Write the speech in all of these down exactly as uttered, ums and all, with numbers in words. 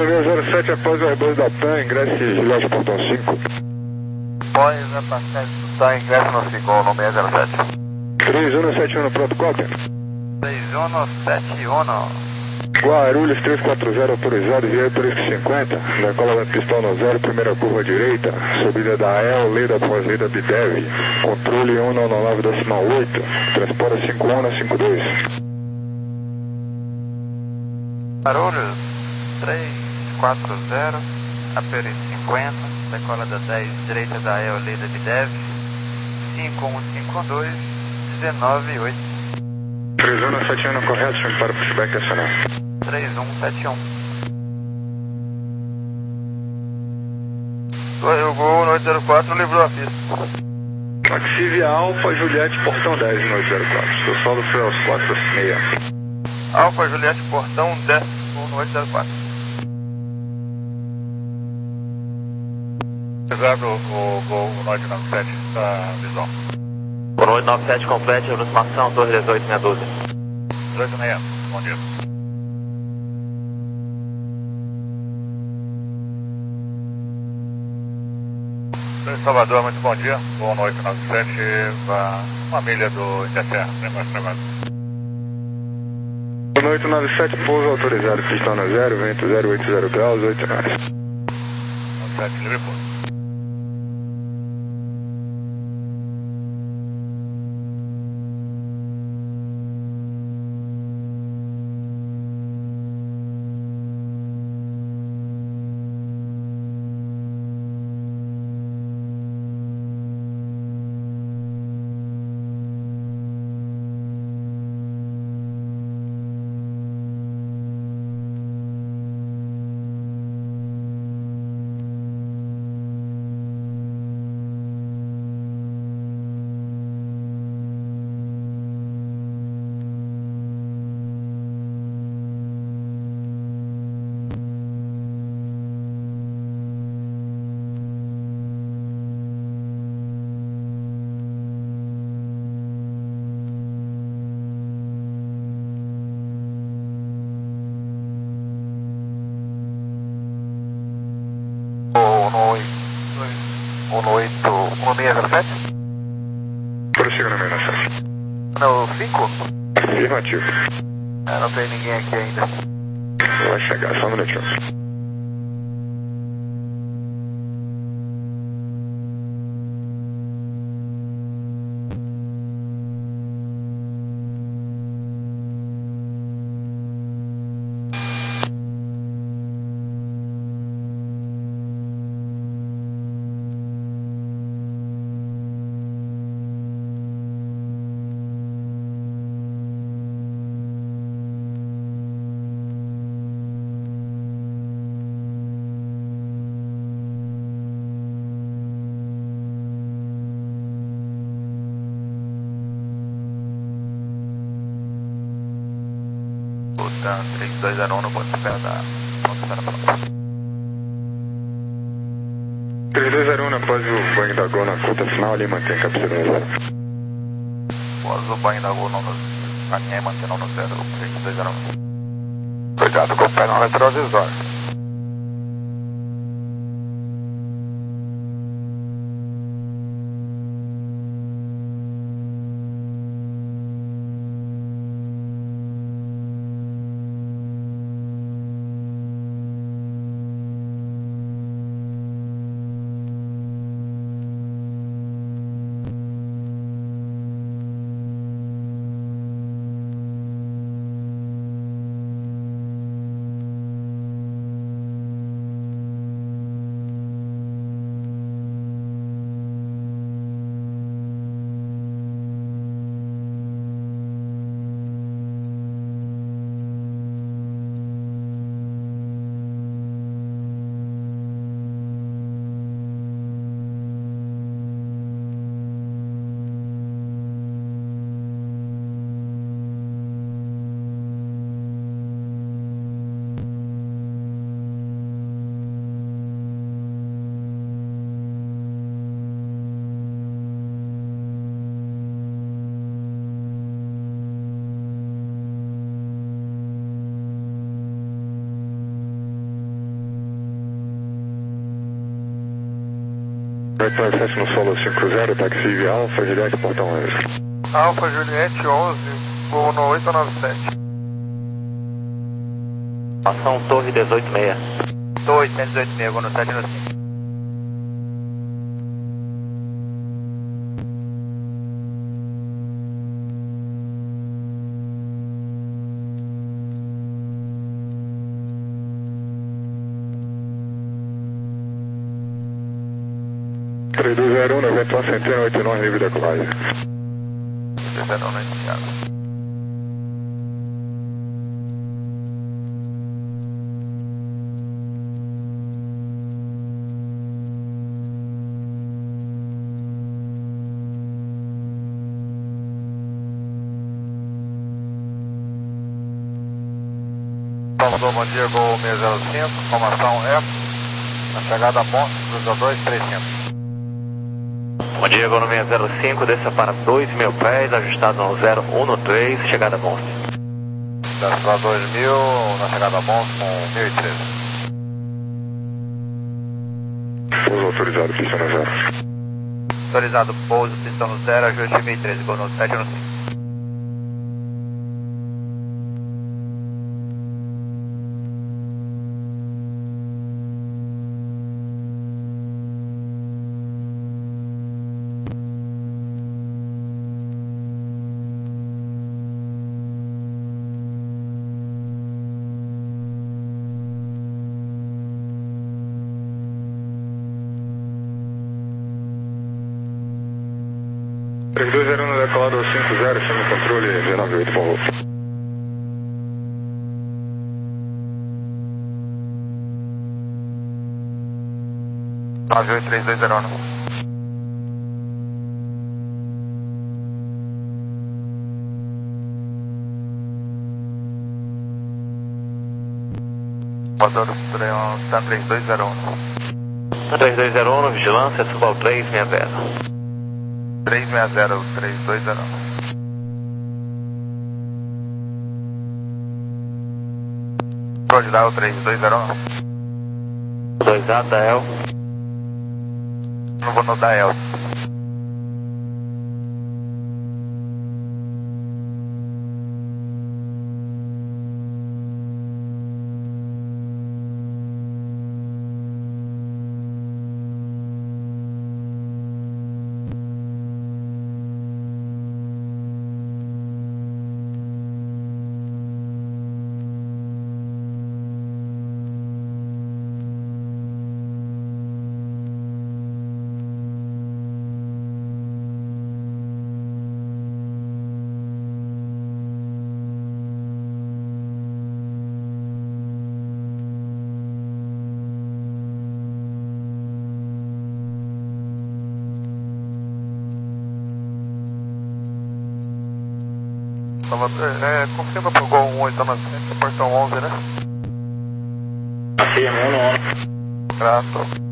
zero sete após o rebanho da T A M, ingresse Gilete Portão cinco. Após a passagem do T A M, ingresse no cinco, o nome é zero sete. três um sete um, pronto, cópia. três um sete um. Guarulhos três quatro zero autorizado, via três cinquenta, decola da pistão no zero, primeira curva direita, subida da E L, lei da pós-lida Bidev, controle um nove nove decimal oito, transporta cinco um na cinco dois. Guarulhos três quatro zero, Aperi cinquenta, decola da dez, direita da E L, lei da Bidev, cinco um cinco dois, dezenove oito. três um sete um correto, chame para o pushback acionar. três um sete um. O Gol no oito zero quatro livrou a pista. Maxivia Alfa, Juliette, portão dez no oito zero quatro. Seu saldo foi aos quatro seis. Alfa, Juliette, portão dez no oito zero quatro. Reserva o Gol no oito nove sete da visão. Gol oito nove sete complete, aproximação, torre dezoito, meia dúzia. dezoito meia, bom dia. Salvador, muito bom dia. Voo no oito nove sete, uma milha do Interterra, mais travado. No oito nove sete, pouso autorizado, pistão no zero, vento zero oito zero graus, oito nove. nove sete, livre pouso. Prossiga no meio sete. No cinco? Afirmativo. É, não tem ninguém aqui ainda. Vai chegar, só um minutinho. três dois zero um no ponto de pé da ponta da três dois zero um após o banho da Gol na curta final, ali mantém a cabeceira no zero. Após o banho da Gol no caminhar e mantendo no zero, três dois zero um. Cuidado com o pé no retrovisor. oito nove sete no solo cinco zero, táxi via Alfa, Juliette, portão onze. Alfa Juliette onze, voo no oito nove sete. Ação Torre dezoito seis. Torre cento e dezoito seis, voo no sete no cinco. três dois zero um, noventa e um, centena, oito nove, nível da decolagem. três dois zero um, iniciado. Salvador, bom dia, Gol seis zero cinco, formação F, na chegada a ponto, cruza dois três cinco. Bom dia, Gol seis zero cinco, desça para dois mil pés, ajustado no zero um no três, chegada a Monte. Desce para dois mil, na chegada a Monte com mil e treze. Pouso autorizado, pista no zero. Autorizado, pouso, pistão no zero, ajuste mil e treze, Gol no sete no cinco. três dois zero um no decolado cinco zero, chama controle dezenove oito, por favor. nove oito três dois zero um. Motor três dois zero um. três dois zero um, vigilância, suba ao três seis zero. três seis zero, três dois zero um. Pode dar o três dois zero um. dois A, Dael. Não vou no Dael. É, confirma pro Gol um oito nove sete, portão onze, né? Afirma, um no onze. Grato.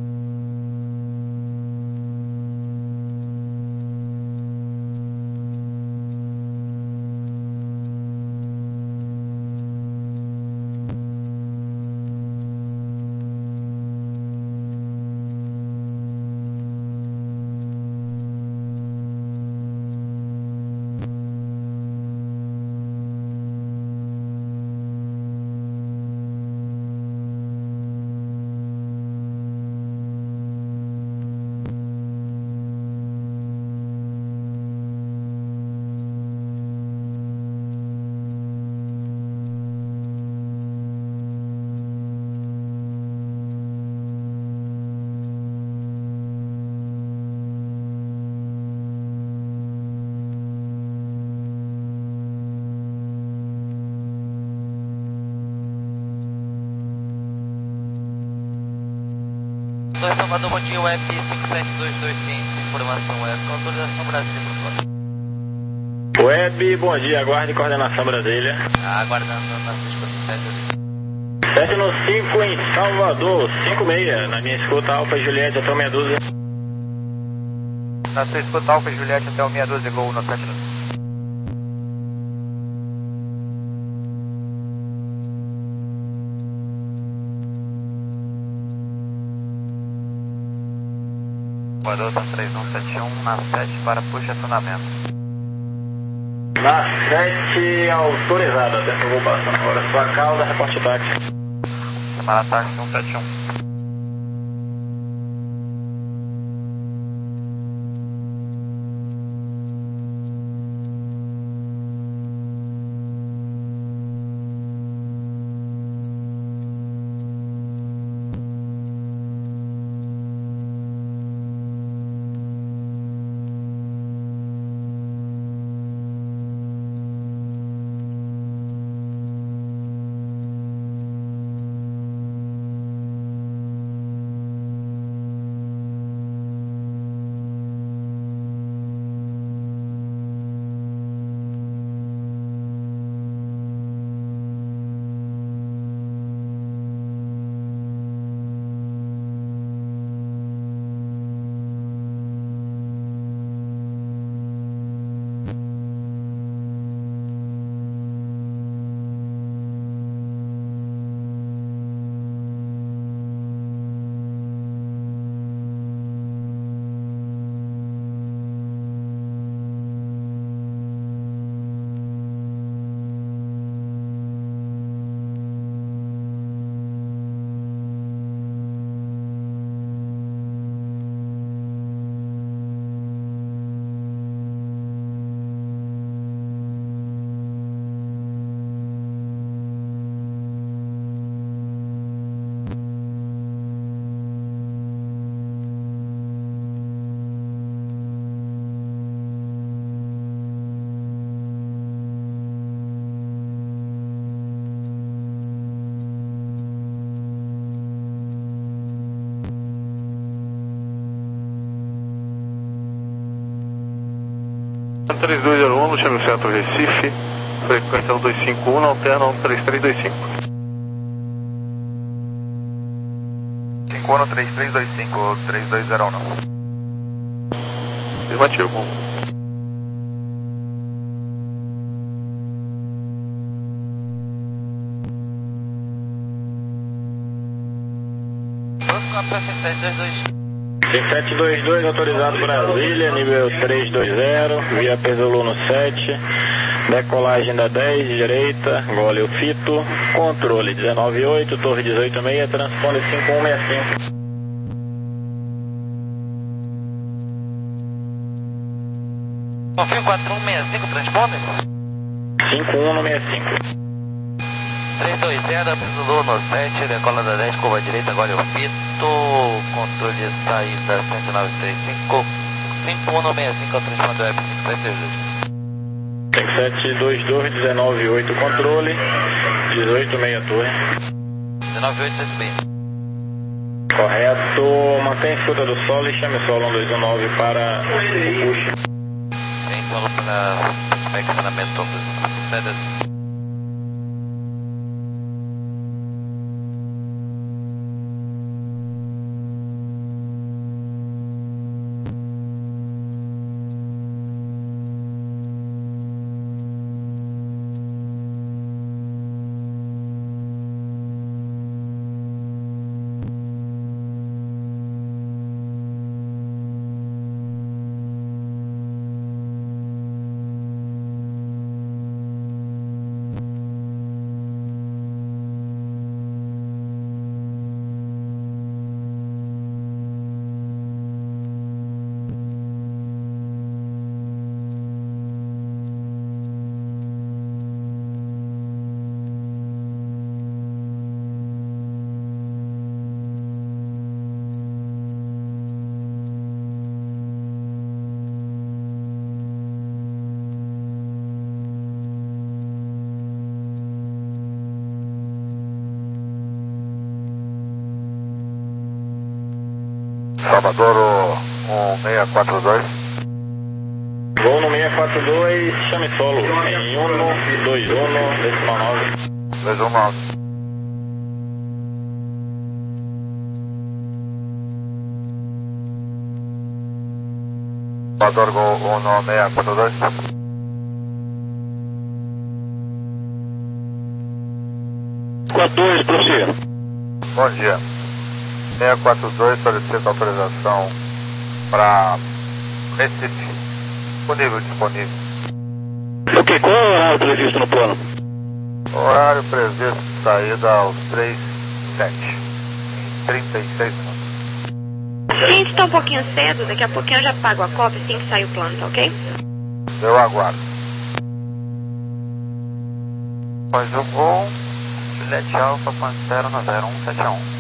dois Salvador, bom dia, Web cinco sete dois dois cinco, informação Web, com autorização Brasília, por favor. Web, bom dia, aguarde coordenação Brasília. Ah, aguardando na seis sete ali. sete no cinco em Salvador, cinco seis, na minha escuta, Alfa Juliette até o meia dúzia. Na sua escuta, Alfa Juliette até o meia dúzia, Gol no sete no cinco. Guarota três um sete um na sete para puxa acionamento. Na sete, autorizada, tempo vou passando agora. Sua causa, reporte táxi. Para táxi cento e setenta e um. três dois zero um, chame o centro Recife, frequência um dois cinco um, alterna um três três dois cinco. cinco um três três dois cinco, três dois zero um. Afirmativo. cinco sete dois dois, autorizado Brasília, nível três dois zero, via Pesoluno sete, decolagem da dez, direita, gole o fito, controle dezenove oito, torre dezoito seis, transpone cinco um seis cinco. Confirmo quatro um seis cinco, transponder? cinco um seis cinco. três dois zero, Pesoluno sete, decola da dez, curva direita, gole o fito, controle de saída cento e nove três cinco, cinco um seis cinco, ao transponder web cinco sete dois dois. cinco sete dois dois, dezenove oito, controle, dezoito seis torre. dezenove oito sete seis. Correto, mantém a escuta do solo e chame o solo um dois um nove para o push. Tem solo para estacionamento do Salvador um seis quatro dois. Voo no seis quatro dois, chame solo em um dois um, decimal nove. dois um nove. Salvador Gol um no seis quatro dois. quatro dois, prossiga. Bom dia. seis quatro dois, solicita autorização para Recife. Disponível, disponível. Ok, qual é o horário previsto no plano? Horário previsto de saída aos três e sete, em trinta e seis minutos. Sim, está um pouquinho cedo, daqui a pouquinho eu já pago a cópia assim que sair o plano, tá ok? Eu aguardo. Após o gol, Juliette Alfa, Pantera no zero um sete um.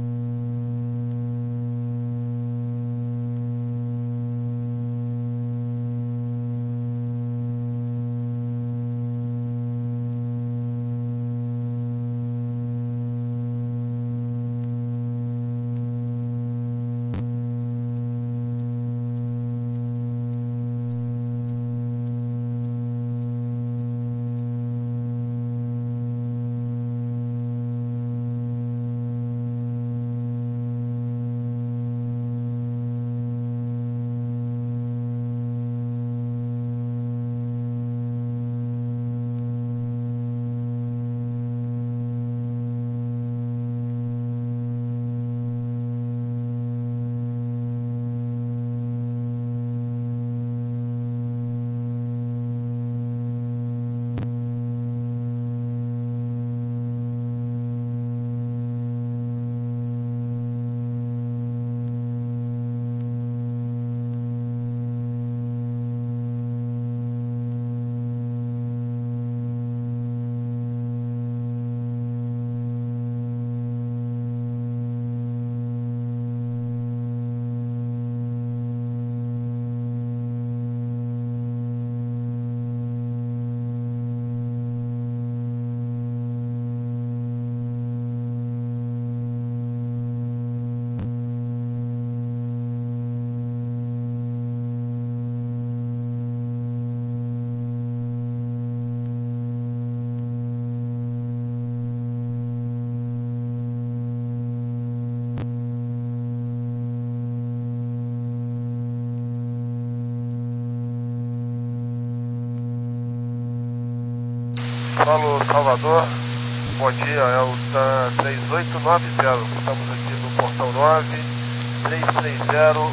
Paulo Salvador, bom dia, é o TAM três oito nove zero, estamos aqui no portão nove, três três zero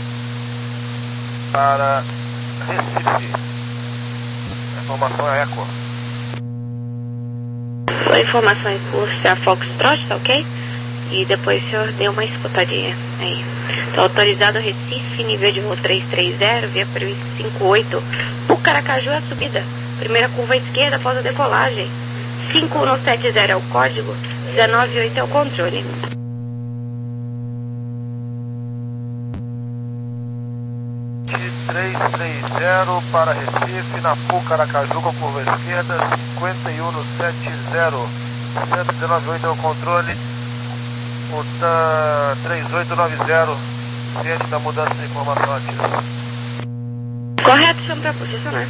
para Recife. A informação é Eco. A informação em curso é a Foxtrot, tá ok? E depois o senhor deu uma escutadinha aí. Tá autorizado Recife, nível de voo três três zero, via previsto cinco oito. O Caracaju é a subida. Primeira curva à esquerda após a decolagem. cinco um sete zero é o código, dezenove oito é o controle. três três zero para Recife, na Full Caracaju com curva à esquerda, cinquenta e um sete zero, cento e dezenove oito é o controle. O TAM três oito nove zero, ciente da mudança de informação ativa. Correto, chama para posicionar.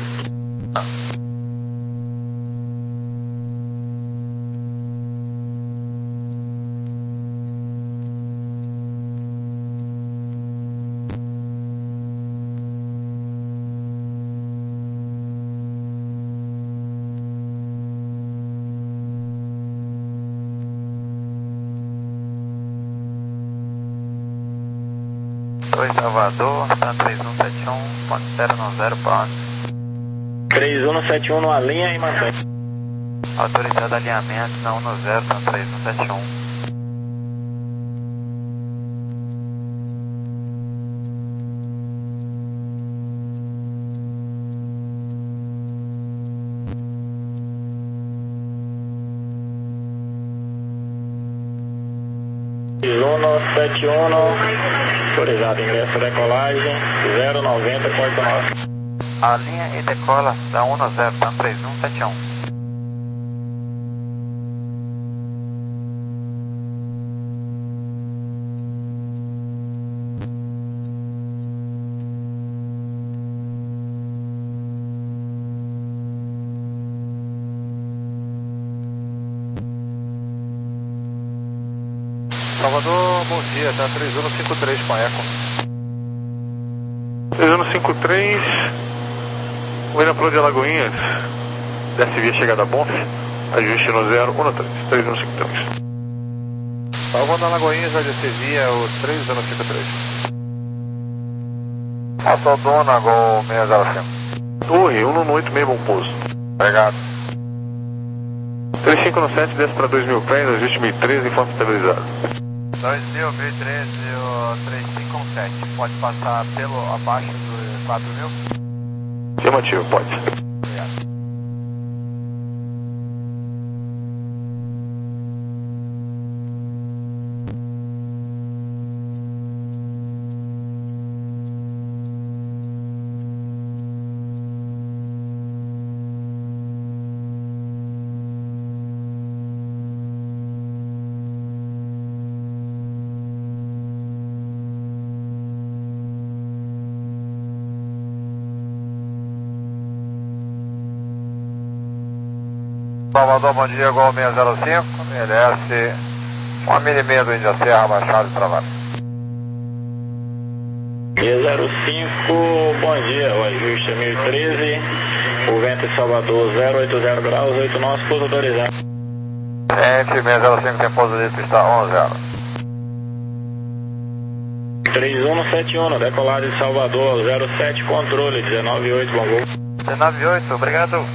Oi, Salvador, TAM três um sete um, Pantera no zero para três um sete um numa linha e mantém. autorizado alinhamento na um no zero, TAM três um sete um. um sete um, autorizado ingresso decolagem, zero noventa, Porto nove. A linha e decola da um no zero, TAM três um sete um. Salvador, bom dia, tá três um cinco três com a Eco. três um cinco três, William Pro de Alagoinhas, desce via chegada Bonf, ajuste no zero um três, três um cinco três. Salvador Alagoinhas vai descer via o três um cinco três. Passou dona, Gol seis zero cinco. Torre, um no oito, meio bom pouso. Obrigado. três cinco no sete, desce para dois mil pés, ajuste mil e treze, informe estabilizado. dois mil, mil e treze, três cinco um sete. Pode passar pelo abaixo dos quatro mil? Afirmativo, pode. Obrigado. Salvador, bom dia, Gol seis zero cinco, merece uma mini e meia do Índia Serra, baixado de trabalho. seis zero cinco, bom dia, o ajuste é mil e treze, o vento em Salvador zero oito zero graus, oito nós, pouso autorizado. Gente, seis zero cinco tem pouso de pista onze zero. três um no sete um, decolado de Salvador, zero sete, controle, dezenove oito, bom voo. dezenove oito, obrigado.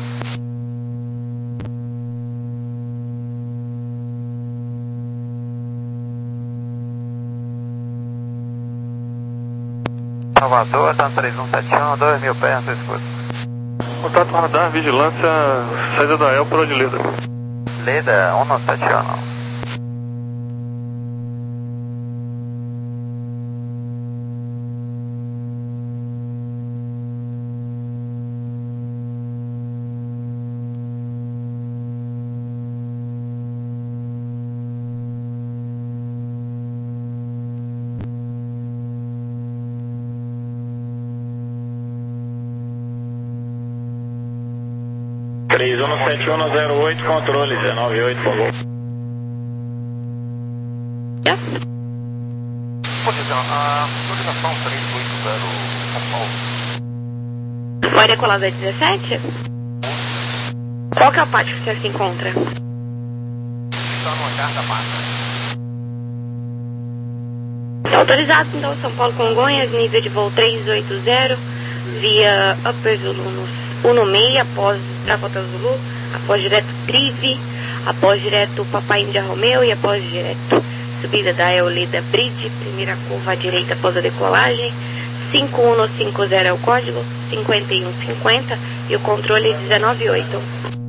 Salvador, tá no três um sete um, dois mil pés, não escuta. Contato radar, vigilância, saída da El por onde Leda. Leda, um no sete um. três um no sete um zero oito, controle, dezenove oito, por favor. Posição, a autorização três oito zero, São Paulo. Vai decolar da dezessete? Qual que é a parte que você se encontra? Está no hangar da mata. Tá autorizado, então, São Paulo Congonhas, nível de voo três oito zero, via Upper Zulu no um seis, após Bravo Hotel Zulu, após direto Prive, após direto Papai Índia Romeu e após direto subida da Eoleda Bridge, primeira curva à direita após a decolagem, cinco um no cinco zero é o código, cinquenta e um cinquenta e o controle dezenove oito.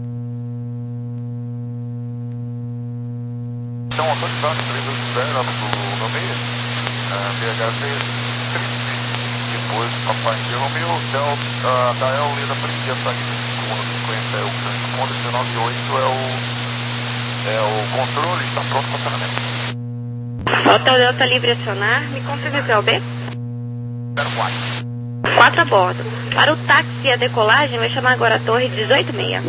Então, autorizado três oito zero do um seis, B H C, depois Papai Índia Romeu, da Eoleda Bridge, a saída cinquenta é o grande ponto, dezenove oito é o, é o controle, está pronto para funcionamento. Hotel Delta livre acionar, me confirma o B? zero quatro. quatro a bordo. Para o táxi e a decolagem, vai chamar agora a torre dezoito seis.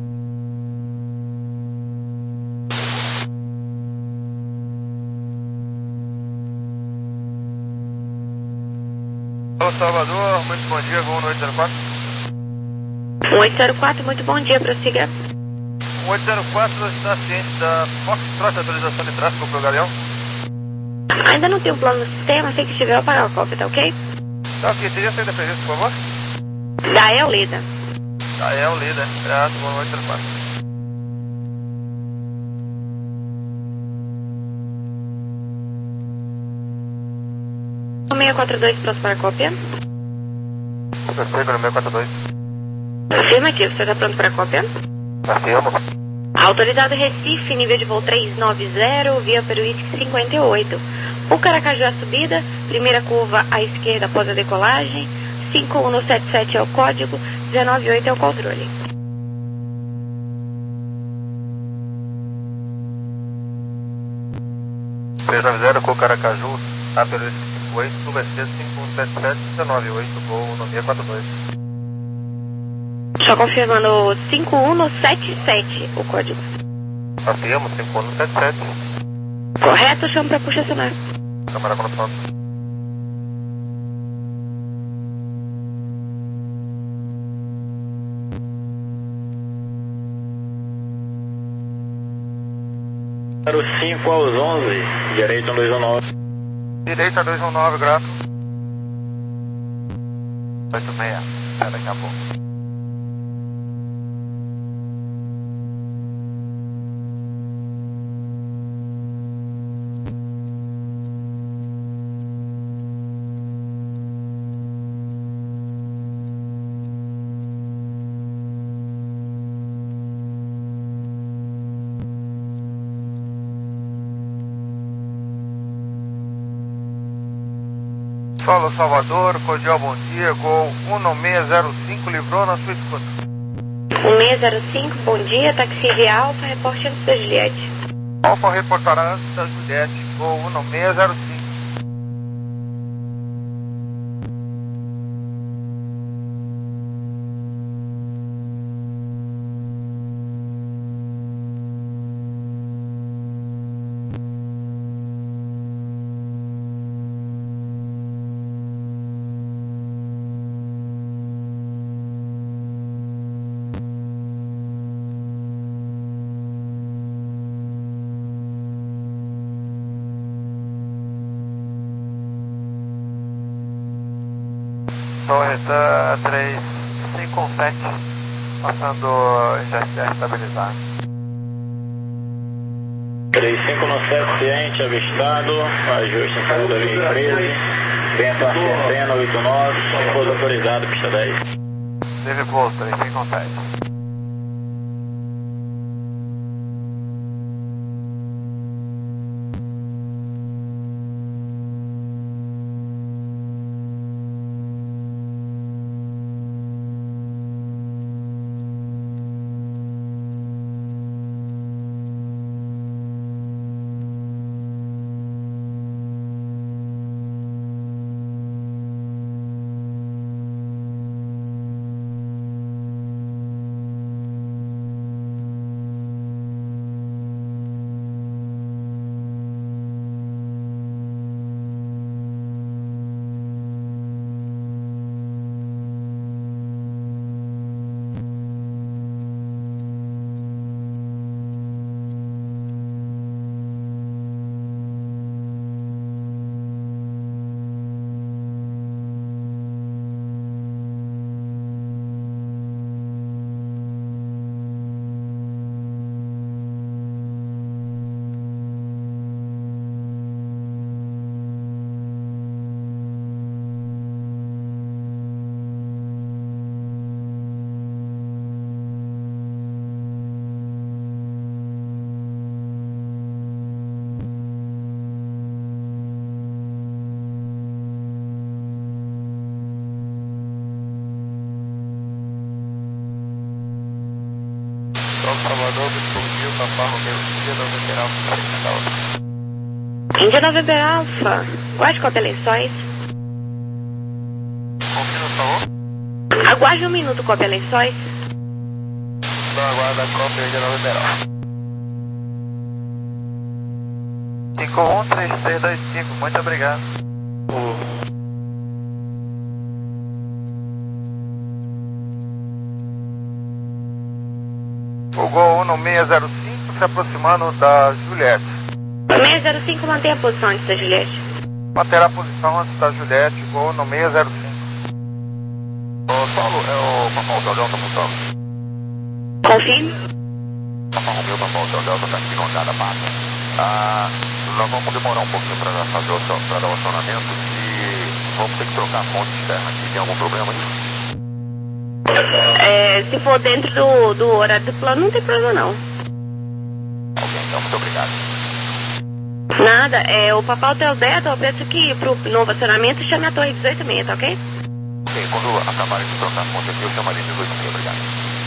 Alô, Salvador, muito bom dia, Gol oito zero quatro. oito zero quatro, muito bom dia, prossiga. oito zero quatro está ciente da Foxtrot, atualização de tráfego para o Galeão? Ainda não tem um plano no sistema, sei que estiver eu apagar o cópia, tá ok? Tá ok, teria saída previsto, por favor? Gael Leda. Ah, é o líder, graças, Gol oito zero quatro. seis quatro dois, pronto para a cópia. Perfeito, no seis quatro dois. Afirmativo, você está pronto para a cópia? Afirmo. Autorizado Recife, nível de voo três nove zero, via Peruísque cinquenta e oito. O Caracaju a subida, primeira curva à esquerda após a decolagem, cinco um no sete sete é o código, dezenove oito é o controle. três nove zero, com Caracaju, a Peruísque cinquenta e oito, vai ser cinco um sete sete, dezenove oito, Gol no seis quatro dois. Só confirmando cinco um no sete sete, o código. Afirmo, cinco um no sete sete. Correto, chamo para puxa sonar. Câmara controle. zero cinco aos onze, direito dois um nove. Direita dois um nove, grato. oito seis, é daqui a pouco. Solo Salvador, cordial bom dia, Gol um seis zero cinco, livrou na sua escuta. um seis zero cinco, bom dia, táxi real, para reporte antes da Juliette. Alfa reportará antes da Juliette, Gol um seis zero cinco. Torreta três cinco sete, passando G S R estabilizado. três cinco sete, ciente, avistado, ajuste em saída da linha treze, vento ascendendo, oito nove, pouso autorizado, pista dez. Teve pouso, três cinco sete. Salvador, explodiu, Papa Romeu, Índia November Alfa, Índia November Alfa, guarde cópia lençóis. Confirma, por favor. Aguarde um minuto, cópia lençóis. Então aguarda a cópia Índia November Alfa. cinco um três três dois cinco, muito obrigado. O Gol um seis zero cinco se aproximando da Juliette. seis zero cinco, mantenha a posição antes da Juliette. Manterá a posição antes da Juliette, Gol um seis zero cinco. Ô, Saulo, é o Papa Hotel Delta, por favor. Confirme. Papa Romeu, Papa Hotel Delta, está aqui no da mata. Ah, nós vamos demorar um pouquinho para fazer o para dar o acionamento e vamos ter que trocar a fonte externa aqui. Tem algum problema aí? É, se for dentro do, do horário do plano, não tem problema não. Ok, então, muito obrigado. Nada, é, o Papa Hotel Delta, eu penso que pro novo acionamento chame a torre dezoito seis, tá ok? Ok, quando acabarem de trocar a fonte aqui, eu chamaria dezoito seis, obrigado.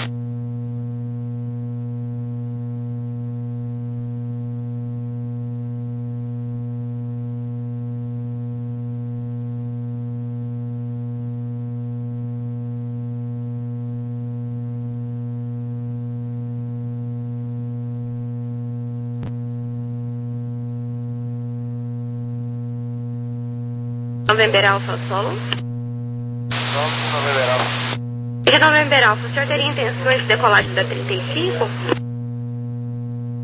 November Alfa Solo. November Alfa. November Alfa, o senhor teria intenções de decolagem da trinta e cinco?